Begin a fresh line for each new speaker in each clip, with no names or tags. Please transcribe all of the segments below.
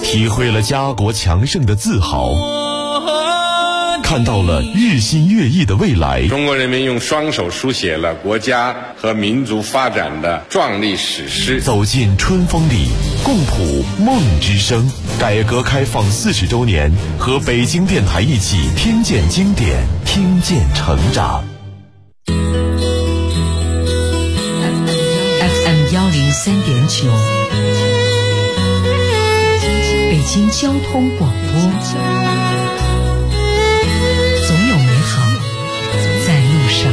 体会了家国强盛的自豪，看到了日新月异的未来。
中国人民用双手书写了国家和民族发展的壮丽史诗。
走进春风里，共谱梦之声。改革开放40周年，和北京电台一起听见经典，听见成长。
FM 103.9，北京交通广播。总有美好在路上。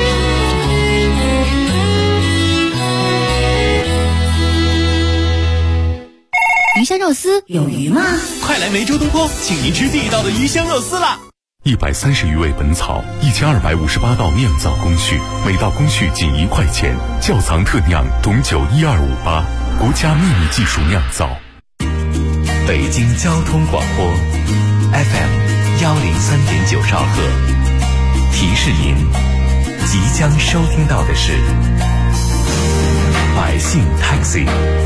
鱼香肉丝有鱼吗？
快来梅州东坡，请您吃地道的鱼香肉丝啦
！130余味本草，1258道酿造工序，每道工序仅1块钱。窖藏特酿董酒12588，国家秘密技术酿造。
北京交通广播 FM 103.9兆赫，提示您即将收听到的是百姓 Taxi。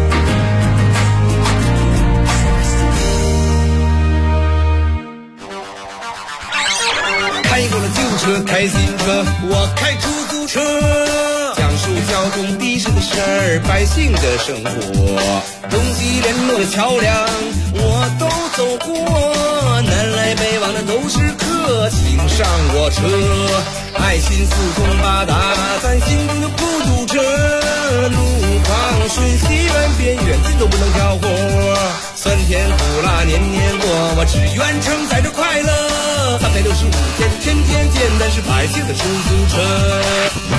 开过了旧车，开新车，我开出租车，讲述交通的士的事儿，百姓的生活，中西联络的桥梁我都走过，南来北往的都是客，请上我车，爱心四通八达，咱心中的孤独车，路况瞬息万变，远近都不能挑活，酸甜苦辣年年过，我只愿承载着快乐，365天，天天见，咱是百姓的出租车。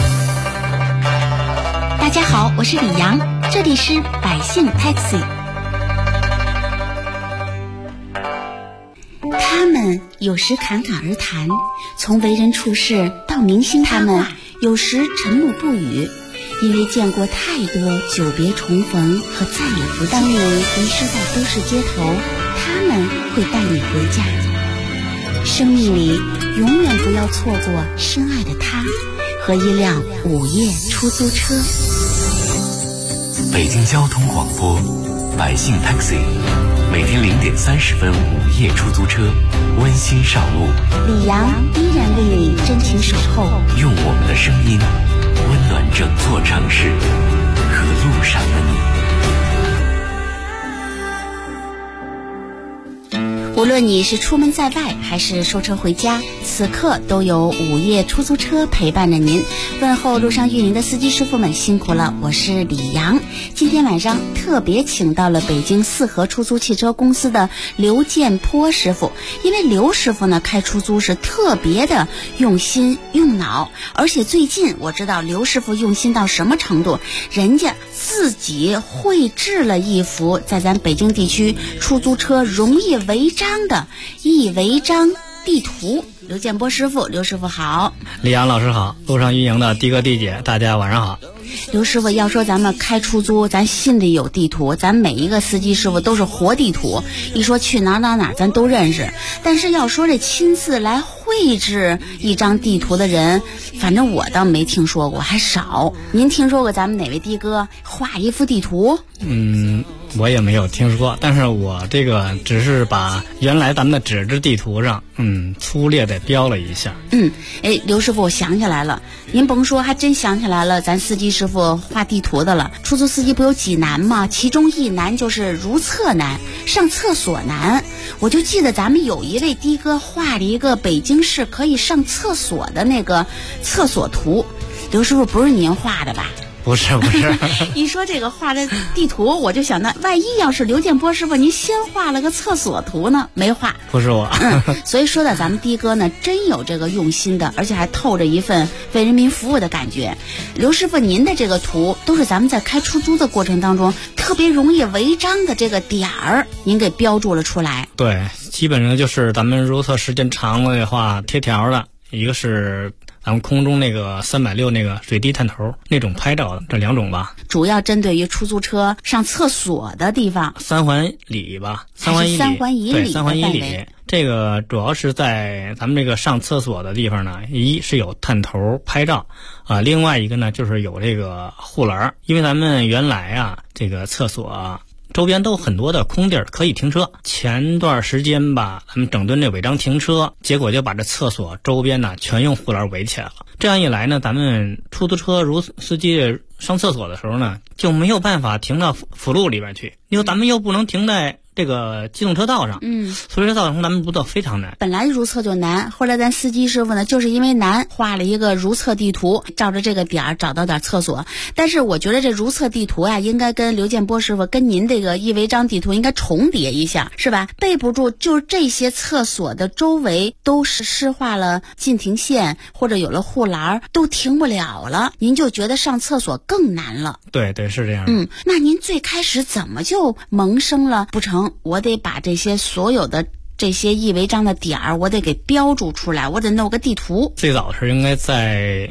大家好，我是李阳，这里是百姓 Taxi。他们有时侃侃而谈，从为人处事到明星他们有时沉默不语，因为见过太多久别重逢和再也不当你遗失在都市街头，他们会带你回家。生命里永远不要错过深爱的他和一辆午夜出租车。
北京交通广播百姓 Taxi， 每天0点30分午夜出租车，温馨上路。
李阳依然为你真情守候，
用我们的声音温暖整座城市和路上的你。
无论你是出门在外还是收车回家，此刻都有午夜出租车陪伴着您。问候路上运营的司机师傅们辛苦了，我是李阳。今天晚上特别请到了北京四合出租汽车公司的刘建坡师傅，因为刘师傅呢开出租是特别的用心用脑，而且最近我知道刘师傅用心到什么程度，人家自己绘制了一幅在咱北京地区出租车容易违章的易违章地图。刘建波师傅，刘师傅好。
李阳老师好，路上运营的的哥的姐大家晚上好。
刘师傅，要说咱们开出租，咱心里有地图，咱每一个司机师傅都是活地图，一说去哪咱都认识。但是要说这亲自来绘制一张地图的人，反正我倒没听说过，还少。您听说过咱们哪位的哥画一幅地图？
我也没有听说，但是我这个只是把原来咱们的纸质地图上粗略的标了一下。
刘师傅，我想起来了，您甭说，还真想起来了，咱司机师傅画地图的了。出租司机不有几难吗？其中一难就是如厕难，上厕所难。我就记得咱们有一位的哥画了一个北京市可以上厕所的那个厕所图。刘师傅，不是您画的吧？
不是
一说这个画的地图，我就想到万一要是刘建波师傅您先画了个厕所图呢？没画。
不是我。
所以说到咱们的哥呢，真有这个用心的，而且还透着一份为人民服务的感觉。刘师傅，您的这个图都是咱们在开出租的过程当中特别容易违章的这个点儿，您给标注了出来。
对，基本上就是咱们如厕时间长了的话贴条的，一个是咱们空中那个360那个水滴探头那种拍照的，这2种吧。
主要针对于出租车上厕所的地方，3环以里
吧
，3环以里，
对，3环以里。这个主要是在咱们这个上厕所的地方呢，一是有探头拍照另外一个呢就是有这个护栏，因为咱们原来这个厕所周边都有很多的空地儿可以停车。前段时间吧，咱们整顿这违章停车，结果就把这厕所周边呢全用护栏围起来了。这样一来呢，咱们出租车如司机上厕所的时候呢，就没有办法停到辅路里边去，因为咱们又不能停在这个机动车道上，所以说造成咱们如厕非常难。
本来如厕就难，后来咱司机师傅呢，就是因为难，画了一个如厕地图，照着这个点儿找到点厕所。但是我觉得这如厕地图啊，应该跟刘建波师傅跟您这个易违章地图应该重叠一下，是吧？备不住就是这些厕所的周围都是施画了禁停线，或者有了护栏，都停不了了，您就觉得上厕所更难了。
对对，是这样的。
那您最开始怎么就萌生了不成，我得把这些所有的这些易违章的点儿，我得给标注出来，我得弄个地图。
最早是应该在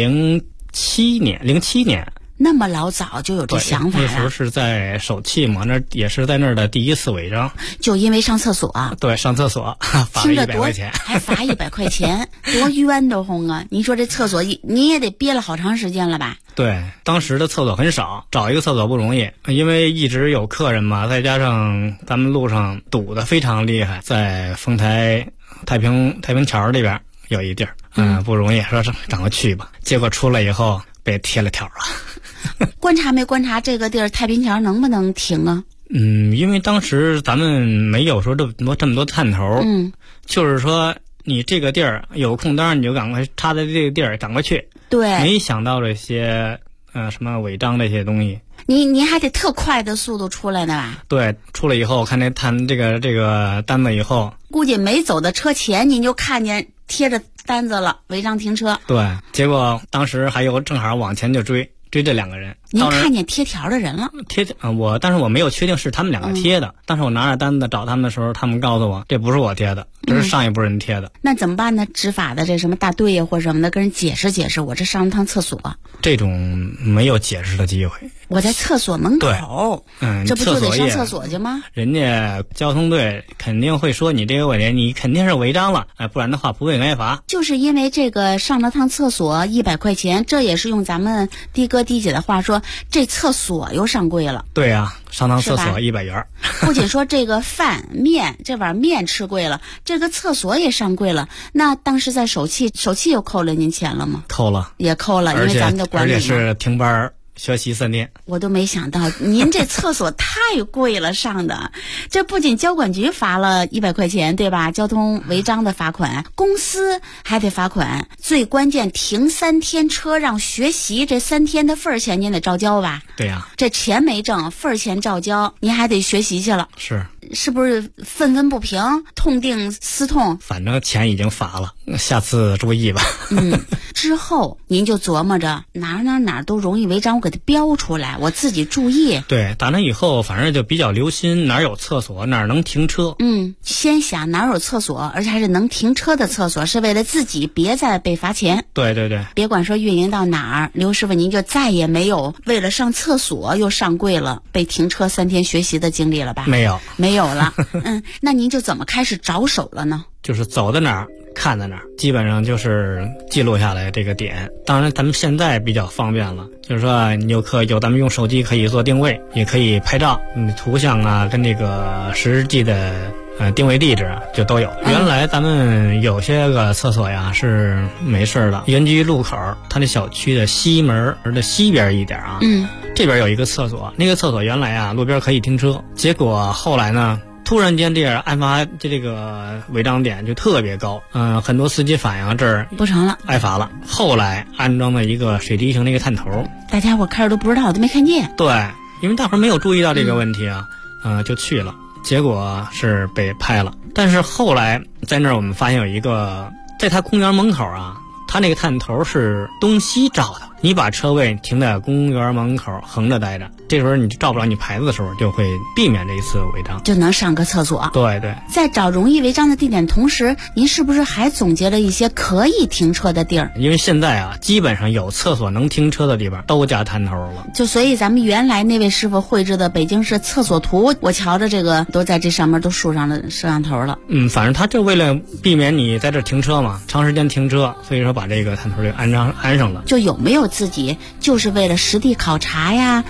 07年。
那么老早就有这想法了？
那时候是在首汽嘛，那也是在那儿的第一次违章，
就因为上厕所啊。
对，上厕所罚了100块钱，
还罚100块钱，多冤得慌啊！你说这厕所你也得憋了好长时间了吧？
对，当时的厕所很少，找一个厕所不容易，因为一直有客人嘛，再加上咱们路上堵得非常厉害，在丰台太平桥这边有一地儿，不容易，说是赶快去吧。结果出来以后被贴了条了。
观察没观察这个地儿太平桥能不能停啊？
因为当时咱们没有说这么多探头，就是说你这个地儿有空单你就赶快插在这个地儿赶快去。对，没想到这些什么违章这些东西，
你还得特快的速度出来呢吧？
对，出来以后看这个单子以后，
估计没走到车前您就看见贴着单子了，违章停车。
对，结果当时还有正好往前就追这2个人。
您看见贴条的人了？
但是我没有确定是他们2个贴的。当时我拿着单子找他们的时候，他们告诉我这不是我贴的，这是上一波人贴的。
那怎么办呢？执法的这什么大队呀或者什么的，跟人解释解释，我这上了趟厕所。
这种没有解释的机会。
我在厕所门口，这不就得上厕所去吗？
人家交通队肯定会说你这个问题，你肯定是违章了，不然的话不会挨罚。
就是因为这个上了趟厕所100块钱，这也是用咱们的哥的姐的话说，这厕所又上贵了。
对啊，上趟厕所100元。
不仅说这个面这碗面吃贵了，这个厕所也上贵了。那当时在首汽又扣了您钱了吗？
扣了，
也扣了，因为咱们的管理
而且是停班学习3天。
我都没想到您这厕所太贵了上的，这不仅交管局罚了100块钱，对吧？交通违章的罚款，公司还得罚款，最关键停3天车让学习，这3天的份儿钱您得照交吧？
对呀，
这钱没挣，份儿钱照交，您还得学习去了。是不是愤愤不平，痛定思痛？
反正钱已经罚了，下次注意吧。
之后您就琢磨着哪都容易违章，我给它标出来，我自己注意。
对，打那以后反正就比较留心哪有厕所，哪能停车。
先想哪有厕所，而且还是能停车的厕所，是为了自己别再被罚钱。
对对对，
别管说运营到哪儿，刘师傅您就再也没有为了上厕所又上柜了，被停车3天学习的经历了吧？没有了。那您就怎么开始着手了呢？
就是走到哪儿看在哪儿，基本上就是记录下来这个点。当然咱们现在比较方便了，就是说你有咱们用手机可以做定位，也可以拍照，图像啊跟这个实际的定位地址就都有。原来咱们有些个厕所呀是没事的，园区路口它那小区的西门的西边一点啊，这边有一个厕所，那个厕所原来啊路边可以停车，结果后来呢突然间这案发这个违章点就特别高，很多司机反映这儿
不成了，
挨罚了。后来安装了一个水滴型的一个探头，
大家伙开始都不知道，都没看见。
对，因为大伙儿没有注意到这个问题啊，就去了，结果是被拍了。但是后来在那儿我们发现有一个，在他公园门口啊，他那个探头是东西照的，你把车位停在公园门口横着待着，这时候你照不着你牌子的时候，就会避免这一次违章，
就能上个厕所。
对对，
在找容易违章的地点同时，您是不是还总结了一些可以停车的地儿？
因为现在啊，基本上有厕所能停车的地方都加探头了。
就所以咱们原来那位师傅绘制的北京市厕所图，我瞧着这个都在这上面都竖上了摄像头了。
反正他就为了避免你在这停车嘛，长时间停车，所以说把这个探头就安上了。
就有没有自己就是为了实地考察呀，去了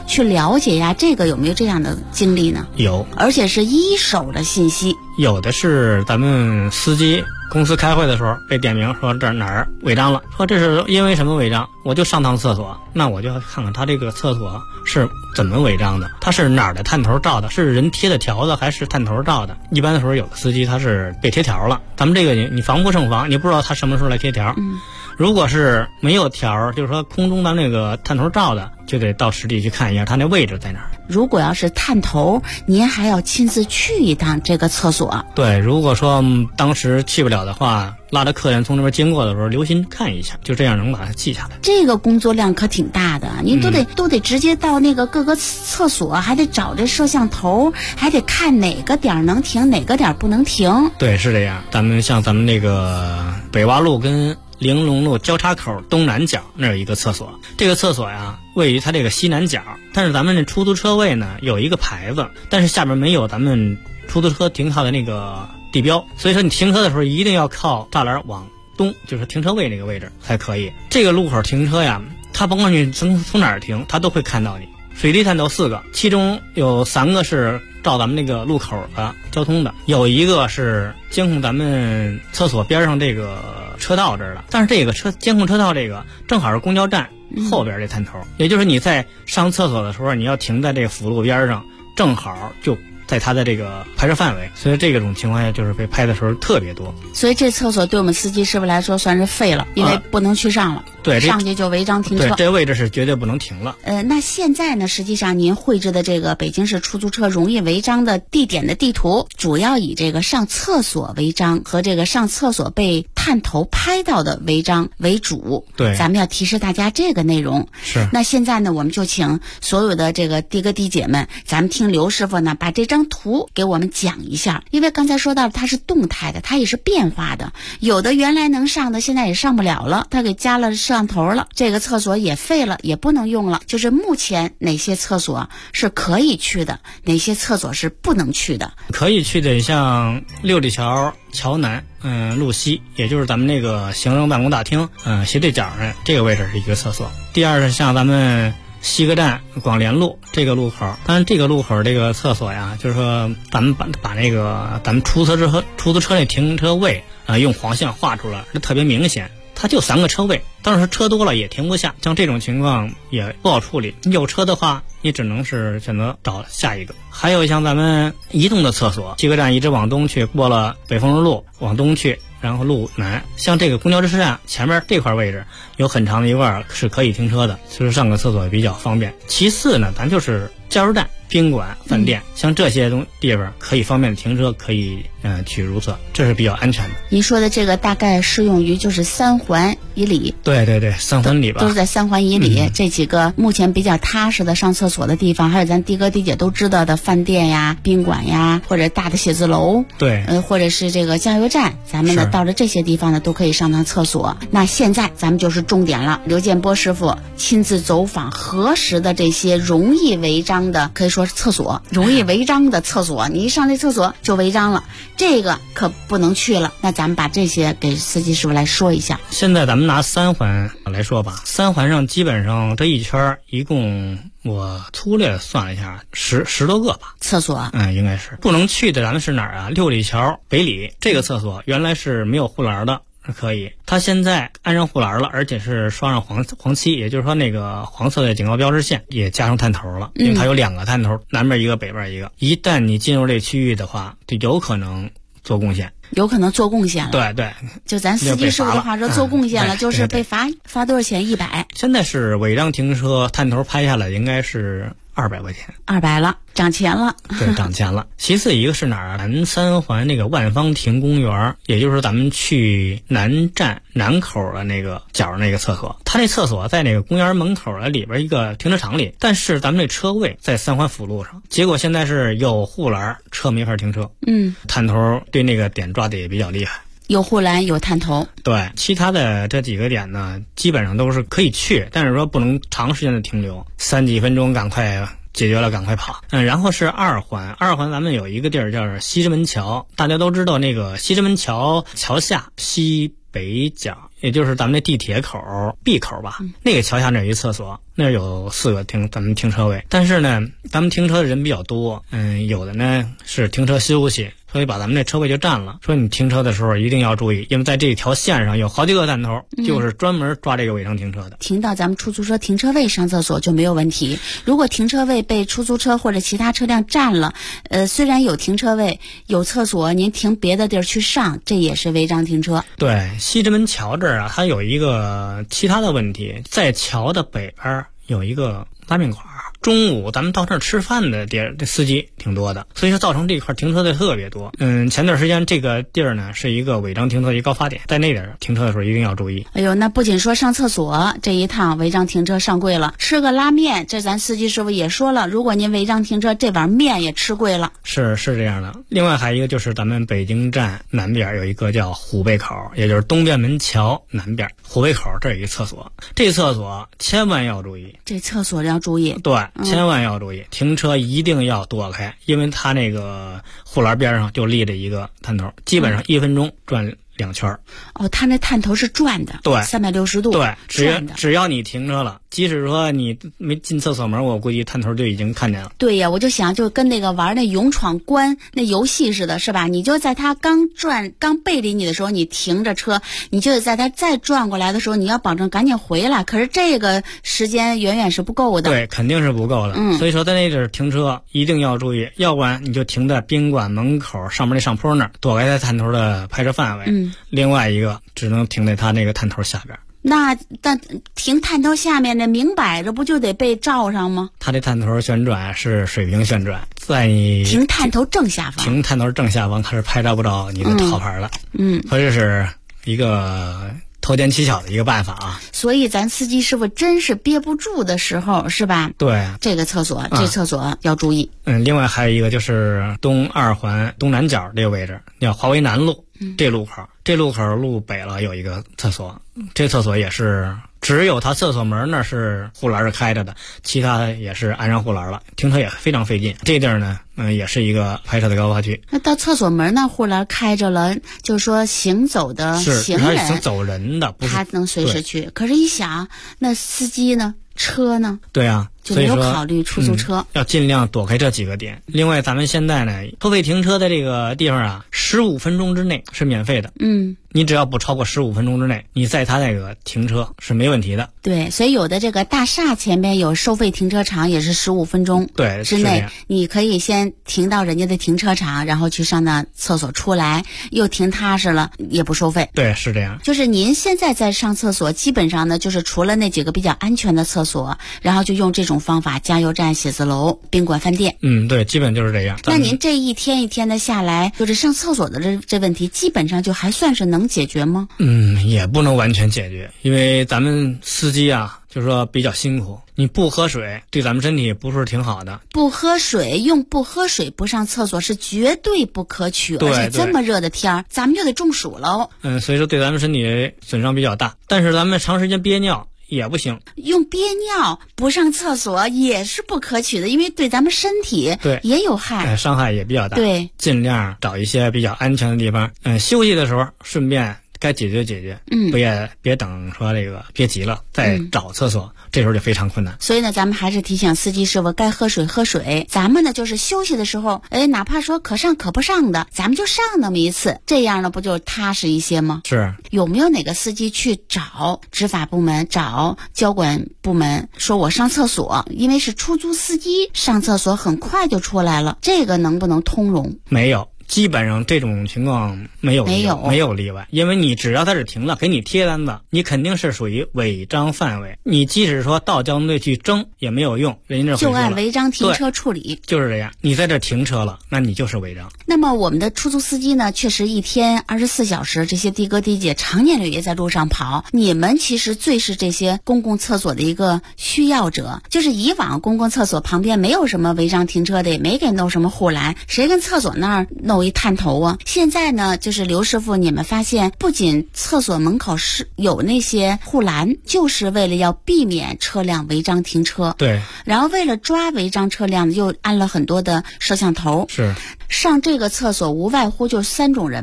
了解呀？这个有没有这样的经历呢？
有，
而且是一手的信息。
有的是咱们司机公司开会的时候被点名说这儿哪儿违章了，说这是因为什么违章，我就上趟厕所，那我就要看看他这个厕所是怎么违章的，他是哪儿的探头照的，是人贴的条子还是探头照的。一般的时候有的司机他是被贴条了，咱们这个你防不胜防，你不知道他什么时候来贴条。如果是没有条，就是说空中的那个探头照的，就得到实地去看一下它那位置在哪儿。
如果要是探头，您还要亲自去一趟这个厕所。
对，如果说当时去不了的话，拉着客人从那边经过的时候留心看一下，就这样能把它记下来。
这个工作量可挺大的，您都得直接到那个各个厕所，还得找这摄像头，还得看哪个点能停，哪个点不能停。
对，是这样。咱们那个北洼路跟玲珑路交叉口东南角那有一个厕所，这个厕所呀位于它这个西南角，但是咱们这出租车位呢有一个牌子，但是下边没有咱们出租车停靠的那个地标，所以说你停车的时候一定要靠栅栏往东，就是停车位那个位置才可以。这个路口停车呀，它甭管你从哪儿停，它都会看到你。水滴探头4个，其中有3个是照咱们那个路口的交通的，有一个是监控咱们厕所边上这个车道这儿的，但是这个监控车道这个正好是公交站后边这探头，也就是你在上厕所的时候，你要停在这个辅路边上，正好就在它的这个拍摄范围，所以这种情况下就是被拍的时候特别多。所以这厕所对我们司机师傅来说算是废了，因为不能去上了。对，上去就违章停车。对，这位置是绝对不能停了。那现在呢，实际上您绘制的这个北京市出租车容易违章的地点的地图，主要以这个上厕所违章和这个上厕所被探头拍到的违章为主。对，咱们要提示大家这个内容。是。那现在呢，我们就请所有的这个的哥的姐们，咱们听刘师傅呢把这张图给我们讲一下，因为刚才说到它是动态的，它也是变化的，有的原来能上的现在也上不了了，它给加了摄像头了，这个厕所也废了，也不能用了。就是目前哪些厕所是可以去的，哪些厕所是不能去的。可以去的像六里桥桥南路西，也就是咱们那个行政办公大厅斜对角呢，这个位置是一个厕所。第二是像咱们西客站广联路这个路口，当然这个路口这个厕所呀，就是说咱们把那个咱们出租车那停车位用黄线画出来，这特别明显。它就3个车位，当时车多了也停不下，像这种情况也不好处理。你有车的话，你只能是选择找下一个。还有像咱们移动的厕所，西客站一直往东去，过了北丰路往东去，然后路南，像这个公交车站前面这块位置有很长的一块是可以停车的，所以上个厕所也比较方便。其次呢，咱就是加油站、宾馆、饭店，像这些地方可以方便停车，可以去如厕，这是比较安全的。您说的这个大概适用于就是3环以里。对对对，3环里吧，都是在3环以里，这几个目前比较踏实的上厕所的地方，还有咱的哥的姐都知道的饭店呀、宾馆呀，或者大的写字楼，对，或者是这个加油站，咱们呢到了这些地方呢都可以上趟厕所。那现在咱们就是重点了，刘建波师傅亲自走访核实的这些容易违章的，可以说是厕所容易违章的厕所，你一上这厕所就违章了，这个可不能去了。那咱们把这些给司机师傅来说一下。现在咱们拿3环来说吧，3环上基本上这一圈一共我粗略算了一下十多个吧厕所，应该是不能去的。咱们是哪儿啊？六里桥北里这个厕所原来是没有护栏的，可以，它现在安上护栏了，而且是刷上黄漆，也就是说那个黄色的警告标志线也加上探头了，因为它有2个探头，南边一个北边一个。一旦你进入这区域的话，就有可能做贡献，有可能做贡献了。对对，就咱司机师傅的话说，做贡献了就是被罚多少钱？100。现在是违章停车探头拍下来应该是200块钱，200了，涨钱了。对，涨钱了。其次一个是哪儿啊？南3环那个万方亭公园，也就是咱们去南站南口的那个角那个厕所，它那厕所在那个公园门口的里边一个停车场里，但是咱们这车位在3环辅路上，结果现在是有护栏，车没法停车。探头对那个点抓的也比较厉害。有护栏有探头，对，其他的这几个点呢，基本上都是可以去，但是说不能长时间的停留，3几分钟赶快解决了赶快跑。然后是2环，咱们有一个地儿叫西直门桥，大家都知道那个西直门桥桥下西北角，也就是咱们那地铁口 B 口吧，那个桥下那有一厕所，那有4个咱们停车位。但是呢，咱们停车的人比较多，有的呢是停车休息，所以把咱们那车位就占了。说你停车的时候一定要注意，因为在这条线上有好几个探头，就是专门抓这个违章停车的。
停到咱们出租车停车位上厕所就没有问题。如果停车位被出租车或者其他车辆占了，虽然有停车位有厕所，您停别的地儿去上，这也是违章停车。
对，西直门桥这儿啊，它有一个其他的问题，在桥的北边有一个拉面馆，中午咱们到那儿吃饭的地儿，这司机挺多的，所以说造成这块停车的特别多。前段时间这个地儿呢是一个违章停车一高发点，在那点停车的时候一定要注意。
哎呦，那不仅说上厕所这一趟违章停车上贵了，吃个拉面，这咱司机师傅也说了，如果您违章停车，这碗面也吃贵了。
是这样的。另外还有一个就是咱们北京站南边有一个叫虎背口，也就是东便门桥南边虎背口，这有一个厕所，这厕所千万要注意。
这厕所要注意。
对，千万要注意，停车一定要躲开，因为它那个护栏边上就立着一个探头，基本上1分钟转2圈。
哦，它那探头是转的，
对
，360度，
对，只要你停车了，即使说你没进厕所门，我估计探头就已经看见了。
对呀，我就想就跟那个玩那勇闯关那游戏似的，是吧？你就在它刚背离你的时候，你停着车，你就得在它再转过来的时候，你要保证赶紧回来。可是这个时间远远是不够的。
对，肯定是不够的。所以说在那地儿停车一定要注意，要不然你就停在宾馆门口上面那上坡那儿，躲开它探头的拍摄范围。另外一个只能停在它那个探头下边。
那停探头下面那明摆着不就得被照上吗？
它这探头旋转是水平旋转，在你
停探头正下方，
停探头正下方它是拍照不着你的套牌了。所以这是一个偷奸取巧的一个办法啊。
所以咱司机师傅真是憋不住的时候，是吧？
对，
这个厕所，这厕所要注意。
另外还有一个就是东2环东南角这个位置，叫华为南路。这路口路北了有一个厕所，这厕所也是只有它厕所门那是护栏是开着的，其他的也是安上护栏了，停车也非常费劲。这地儿呢，也是一个拍摄的高发区。
那到厕所门那护栏开着了，就是说行走的行人，
行走人的，不是
他能随时去。可是一想，那司机呢？车呢？
对啊，
就没有考虑出租车，
要尽量躲开这几个点。另外，咱们现在呢，收费停车的这个地方啊，15分钟之内是免费的。你只要不超过15分钟之内，你在它那个停车是没问题的。
对，所以有的这个大厦前边有收费停车场，也是15分钟之内，你可以先停到人家的停车场，然后去上那厕所出来，又停踏实了，也不收费。
对，是这样。
就是您现在在上厕所，基本上呢，就是除了那几个比较安全的厕所，然后就用这种方法，加油站、写字楼、宾馆、饭店。
对，基本就是这样。
那您这一天一天的下来，就是上厕所的这问题，基本上就还算是能解决吗？
也不能完全解决，因为咱们司机啊，就是说比较辛苦，你不喝水对咱们身体不是挺好的。
不喝水不上厕所是绝对不可取，而且这么热的天儿，咱们就得中暑喽。
所以说对咱们身体损伤比较大。但是咱们长时间憋尿也不行，
用憋尿不上厕所也是不可取的，因为对咱们身体也有害，
伤害也比较大。
对，
尽量找一些比较安全的地方，休息的时候顺便该解决解决，别等说这个憋急了再找厕所，这时候就非常困难。
所以呢，咱们还是提醒司机师傅该喝水喝水。咱们呢就是休息的时候，哪怕说可上可不上的，咱们就上那么一次，这样呢不就踏实一些吗？
是。
有没有哪个司机去找执法部门、找交管部门，说我上厕所，因为是出租司机上厕所很快就出来了，这个能不能通融？
没有。基本上这种情况没有例外，因为你只要在这停了，给你贴单子，你肯定是属于违章范围。你即使说到交通队去争也没有用，人家这
就按违章停车处理。
就是这样，你在这停车了，那你就是违章。
那么我们的出租司机呢，确实一天24小时，这些的哥的姐常年累月在路上跑。你们其实最是这些公共厕所的一个需要者，就是以往公共厕所旁边没有什么违章停车的，也没给弄什么护栏，谁跟厕所那儿弄一探头啊？现在呢，就是刘师傅，你们发现不仅厕所门口是有那些护栏，就是为了要避免车辆违章停车。
对。
然后为了抓违章车辆，又安了很多的摄像头。
是。
上这个厕所无外乎就3种人呗，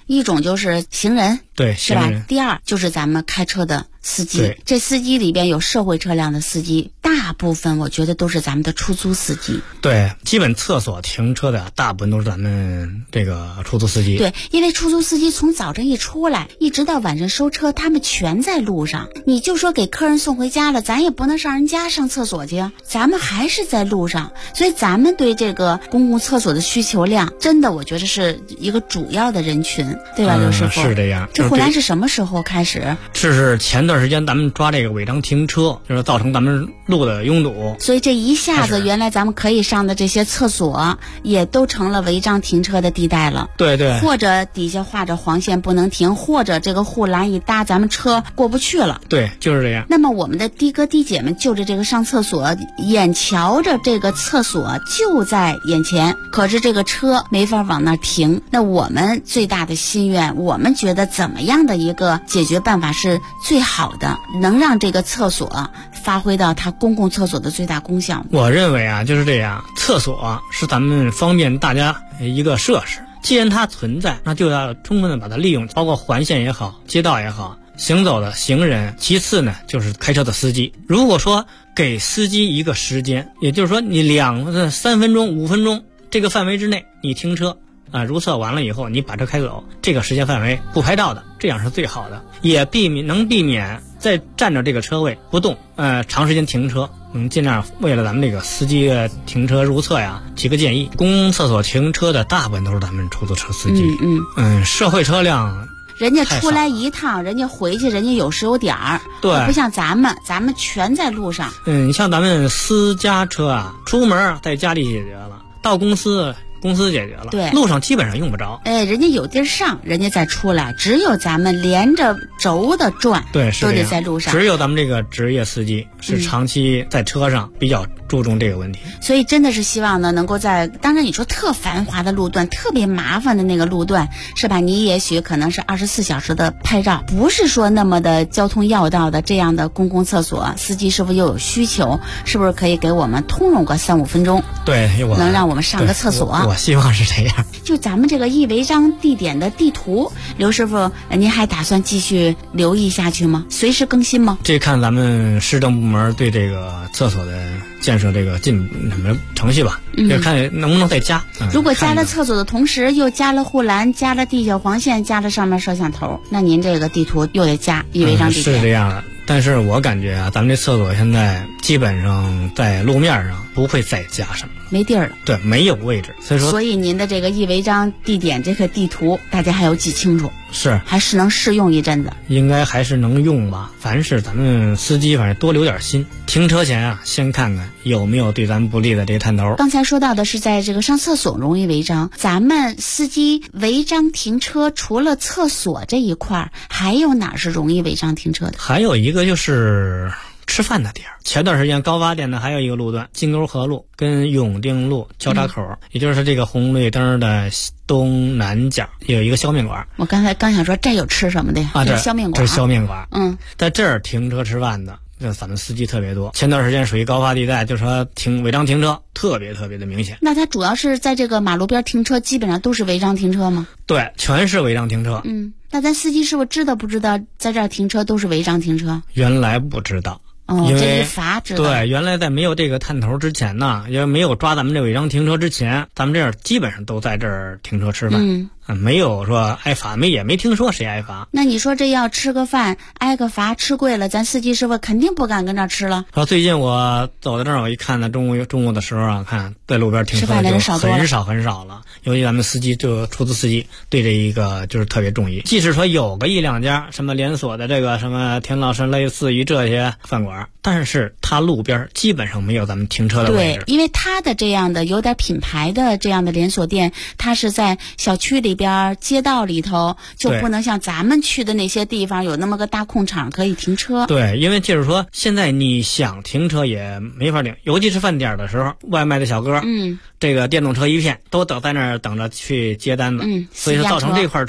一种就是行人，
对，
是吧？第二就是咱们开车的司机，这司机里边有社会车辆的司机，大部分我觉得都是咱们的出租司机。
对，基本厕所停车的大部分都是咱们这个出租司机。
对，因为出租司机从早晨一出来，一直到晚上收车，他们全在路上。你就说给客人送回家了，咱也不能上人家上厕所去啊，咱们还是在路上。所以咱们对这个公共厕所的需求量，真的我觉得是一个主要的人群，对吧，刘师傅？
是这样。
这护栏是什么时候开始？
是前段时间咱们抓这个违章停车，就是造成咱们路的拥堵。
所以这一下子，原来咱们可以上的这些厕所，也都成了违章停车的地带了。
对对。
或者底下画着黄线不能停，或者这个护栏一搭，咱们车过不去了。
对，就是这样。
那么我们的的哥的姐们就着这个上厕所，眼瞧着这个厕所就在眼前，可是这个车没法往那停。那我们最大的心愿，我们觉得怎么样的一个解决办法是最好的，能让这个厕所发挥到它公共厕所的最大功效？
我认为啊，就是这样，厕所是咱们方便大家一个设施，既然它存在，那就要充分的把它利用，包括环线也好，街道也好，行走的行人，其次呢就是开车的司机。如果说给司机一个时间，也就是说你3分钟、5分钟这个范围之内你停车如厕完了以后你把车开走，这个时间范围不拍照的，这样是最好的，也能避免在占着这个车位不动长时间停车。尽量为了咱们这个司机停车如厕呀提个建议。公共厕所停车的大部分都是咱们出租车司机。社会车辆
人家出来一趟，人家回去，人家有时有点儿，
对，
不像咱们全在路上。
你像咱们私家车啊，出门在家里解决了，到公司解决了，
对，
路上基本上用不着。
人家有地儿上，人家再出来，只有咱们连着轴的转，
对，是
都得在路上。
只有咱们这个职业司机是长期在车上比较注重这个问题。
所以真的是希望呢，能够在当然你说特繁华的路段，特别麻烦的那个路段，是吧？你也许可能是24小时的拍照，不是说那么的交通要道的这样的公共厕所，司机师傅又有需求，是不是可以给我们通融个3-5分钟？
对，
能让我们上个厕所。
我希望是这样。
就咱们这个易违章地点的地图，刘师傅，您还打算继续留意下去吗？随时更新吗？
这看咱们市政部门对这个厕所的建设这个什么程序吧，就看能不能再加。
如果加了厕所的同时又加了护栏，加了地下黄线，加了上面摄像头，那您这个地图又得加易违章地点。
是这样的。但是我感觉啊，咱们这厕所现在基本上在路面上不会再加什么，
没地儿了。
对，没有位置，
所以您的这个易违章地点这个地图，大家还要记清楚，
是
还是能试用一阵子？
应该还是能用吧。凡是咱们司机，反正多留点心，停车前啊，先看看有没有对咱们不利的这个探头。
刚才说到的是在这个上厕所容易违章，咱们司机违章停车，除了厕所这一块，还有哪是容易违章停车的？
还有一个就是吃饭的地儿。前段时间高发电的还有一个路段，金沟河路跟永定路交叉口，也就是这个红绿灯的东南角有一个削面馆。
我刚才刚想说这有吃什么的呀？这削面馆。
这是削面馆。在这儿停车吃饭的，这咱们司机特别多。前段时间属于高发地带，就是说违章停车特别的明显。
那它主要是在这个马路边停车，基本上都是违章停车吗？
对，全是违章停车。
那咱司机师傅知道不知道在这儿停车都是违章停车？
原来不知道。
这一罚知道。
对，原来在没有这个探头之前呢，也没有抓咱们这违章停车之前，咱们这儿基本上都在这儿停车吃饭。没有说挨罚，也没听说谁挨罚。
那你说这要吃个饭挨个罚，吃贵了，咱司机师傅肯定不敢跟这儿吃了。
最近我走到这儿，我一看呢，中午的时候啊，看在路边停车
吃饭的人少多了，
很少了。尤其咱们司机，就出租司机对这一个就是特别中意。即使说有个1-2家什么连锁的这个什么田老师类似于这些饭馆，但是它路边基本上没有咱们停车的位置。
对，因为它的这样的有点品牌的这样的连锁店，它是在小区里边街道里头，就不能像咱们去的那些地方有那么个大空场可以停车。
对，因为就是说现在你想停车也没法停，尤其是饭点的时候，外卖的小哥这个电动车一片都等在那儿等着去接单子，所以说造成这块车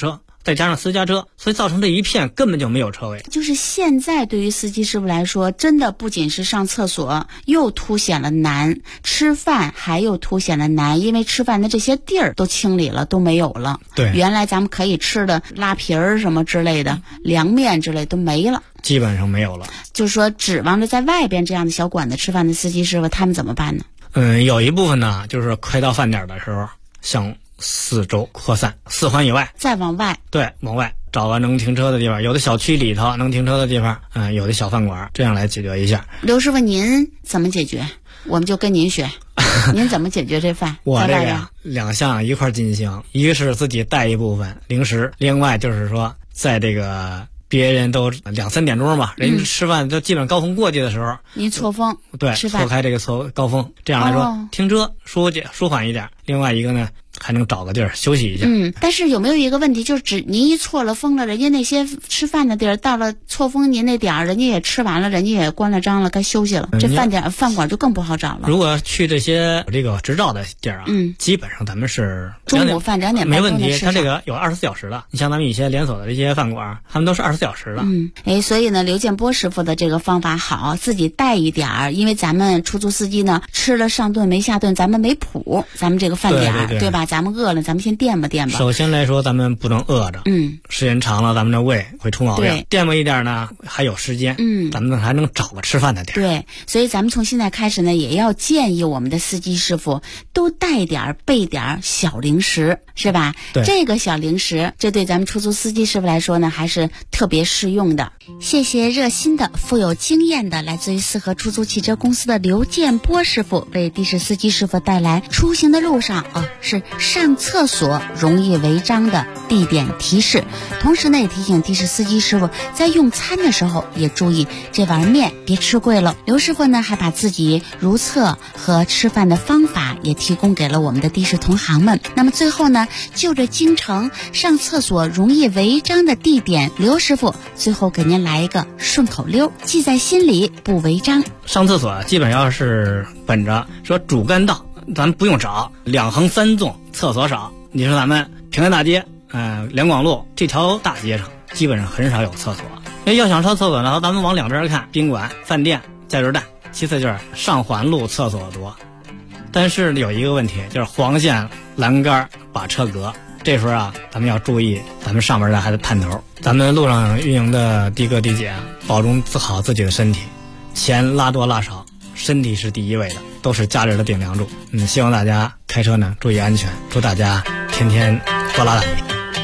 再加上私家车，所以造成这一片根本就没有车位。
就是现在对于司机师傅来说，真的不仅是上厕所又凸显了难，吃饭还又凸显了难，因为吃饭的这些地儿都清理了，都没有了。
对，
原来咱们可以吃的拉皮儿什么之类的，凉面之类都没了，
基本上没有了。
就是说指望着在外边这样的小馆子吃饭的司机师傅，他们怎么办呢？
有一部分呢，就是快到饭点的时候，向四周扩散，4环以外，
再往外，
对，往外找个能停车的地方，有的小区里头能停车的地方，有的小饭馆，这样来解决一下。
刘师傅，您怎么解决？我们就跟您学，您怎么解决这饭？
我这个呀，2项一块进行，一个是自己带一部分零食，另外就是说在这个别人都2、3点钟吧，人吃饭都基本高峰过去的时候，
您错峰，
对，
吃饭
错开这个高峰，这样来说，停车舒缓一点。另外一个呢，还能找个地儿休息一下。
但是有没有一个问题，就是您一错了峰了，人家那些吃饭的地儿到了错峰您那点儿，人家也吃完了，人家也关了张了，该休息了，这饭馆就更不好找了。
如果去这些这个执照的地儿啊，基本上咱们是
中午饭2点半
没问题，它这个有24小时的。你像咱们一些连锁的这些饭馆，他们都是24小时的。
所以呢，刘建波师傅的这个方法好，自己带一点儿，因为咱们出租司机呢吃了上顿没下顿，咱们没谱，咱们这个饭点儿，对吧？咱们饿了，咱们先垫吧。
首先来说，咱们不能饿着，时间长了，咱们的胃会出毛病。垫吧一点呢，还有时间，咱们还能找个吃饭的地儿。
对，所以咱们从现在开始呢，也要建议我们的司机师傅都带点备点小零食，是吧？
对，
这个小零食，这对咱们出租司机师傅来说呢，还是特别适用的。谢谢热心的、富有经验的，来自于四合出租汽车公司的刘建波师傅，为的士司机师傅带来出行的路上是上厕所容易违章的地点提示。同时呢，也提醒的士司机师傅在用餐的时候也注意这碗面别吃贵了。刘师傅呢，还把自己如厕和吃饭的方法也提供给了我们的的士同行们。那么最后呢，就着京城上厕所容易违章的地点，刘师傅最后给您来一个顺口溜，记在心里不违章。
上厕所基本要是本着说主干道，咱们不用找2横3纵厕所少。你说咱们平安大街两广路这条大街上基本上很少有厕所。要想上厕所呢，咱们往两边看，宾馆、饭店、加油站，其次就是上环路厕所多。但是有一个问题，就是黄线栏杆把车隔，这时候啊，咱们要注意咱们上面的还得探头。咱们路上运营的的哥的姐保重好自己的身体，钱拉多拉少，身体是第一位的，都是家人的顶梁柱。希望大家开车呢注意安全，祝大家天天多拉大米。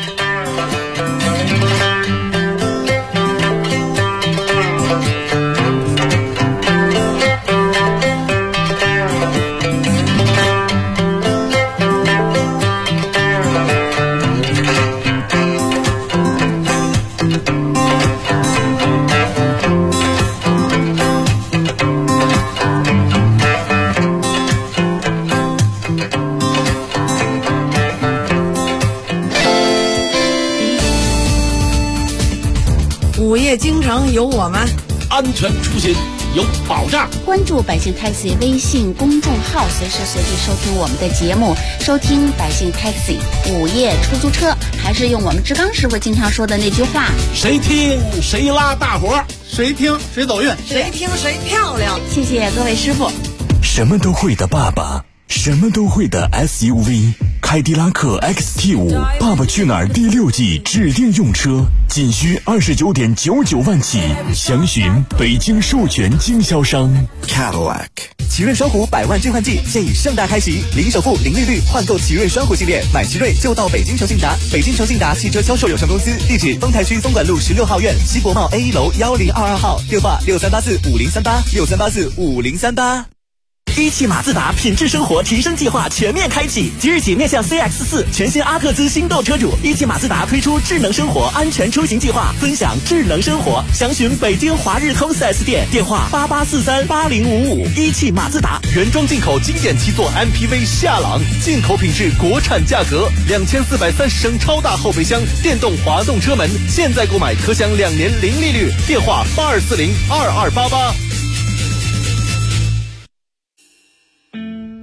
京城有我们，
安全出行有保障。
关注百姓 Taxi 微信公众号，随时随地收听我们的节目，收听百姓 Taxi 午夜出租车。还是用我们志刚师傅经常说的那句话：
谁听谁拉大伙，谁听谁走运，
谁听谁漂亮。
谢谢各位师傅。
什么都会的爸爸，什么都会的 SUV， 凯迪拉克 XT5 爸爸去哪儿第6季指定用车，仅需29.99万起，详询北京授权经销商 Cadillac。
奇瑞双虎100万置换季现已盛大开启，零首付、零利率换购奇瑞双虎系列，买奇瑞就到北京诚信达。北京诚信达汽车销售有限公司，地址丰台区东莞路16号院西国贸 A1 楼1022号，电话63845038，63845038。一汽马自达品质生活提升计划全面开启，即日起面向 CX-4 全新阿特兹新购车主，一汽马自达推出智能生活安全出行计划，分享智能生活。详询北京华日通 4S 店，电话88438055。一汽马自达原装进口经典7座 MPV 夏朗，进口品质国产价格，2430升超大后备箱，电动滑动车门，现在购买可享2年零利率，电话82402288。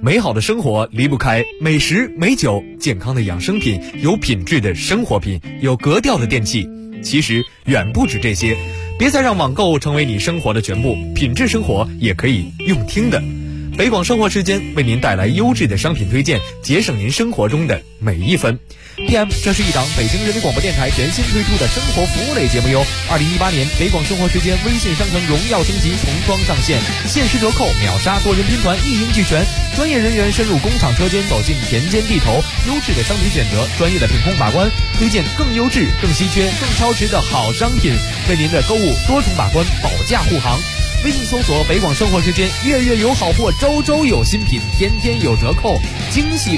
美好的生活离不开美食美酒，健康的养生品，有品质的生活品，有格调的电器。其实远不止这些，别再让网购成为你生活的全部，品质生活也可以用听的。北广生活时间为您带来优质的商品推荐，节省您生活中的每一分。PM， 这是一档北京人民广播电台全新推出的生活服务类节目哟。2018年北广生活时间微信商城荣耀升级重装上线，限时折扣，秒杀多人拼团，一应俱全。专业人员深入工厂车间，走进田间地头，优质的商品选择，专业的品控把关，推荐更优质、更稀缺、更超值的好商品，为您的购物多重把关，保驾护航。微信搜索北广生活时间，月月有好货，周周有新品，天天有折扣，惊喜